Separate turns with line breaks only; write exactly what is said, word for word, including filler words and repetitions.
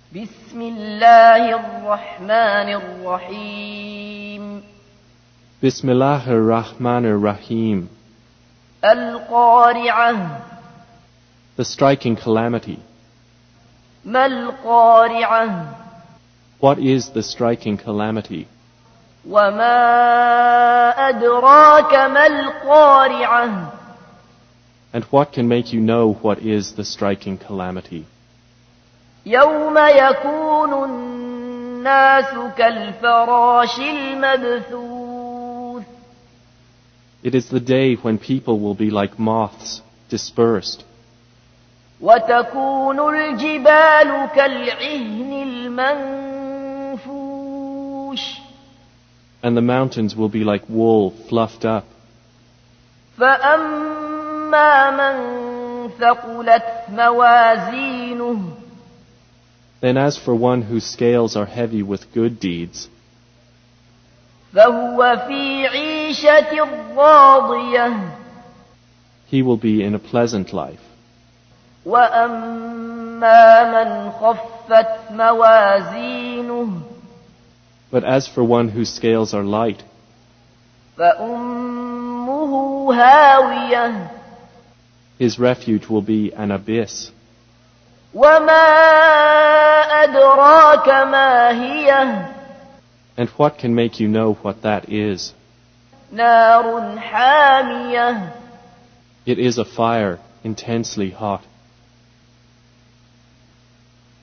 بسم الله الرحمن الرحيم
Bismillahir Rahmanir Rahim.
القارعة
The striking calamity.
ما القارعة
What is the striking calamity?
وما أدراك ما القارعة
And what can make you know what is the striking calamity?
يوم يكون الناس كالفراش المبثوث
It is the day when people will be like moths, dispersed,
وتكون الجبال كالعهن المنفوش
and the mountains will be like wool fluffed up.
فأما من ثقلت موازينه
Then as for one whose scales are heavy with good deeds,
فهو في عيشة راضية
he will be in a pleasant life.
وأما من خفت موازينه
But as for one whose scales are light,
فأمه هاوية
his refuge will be an abyss.
وما أدراك ما هي
And what can make you know what that is?
نار حامية
It is a fire intensely hot.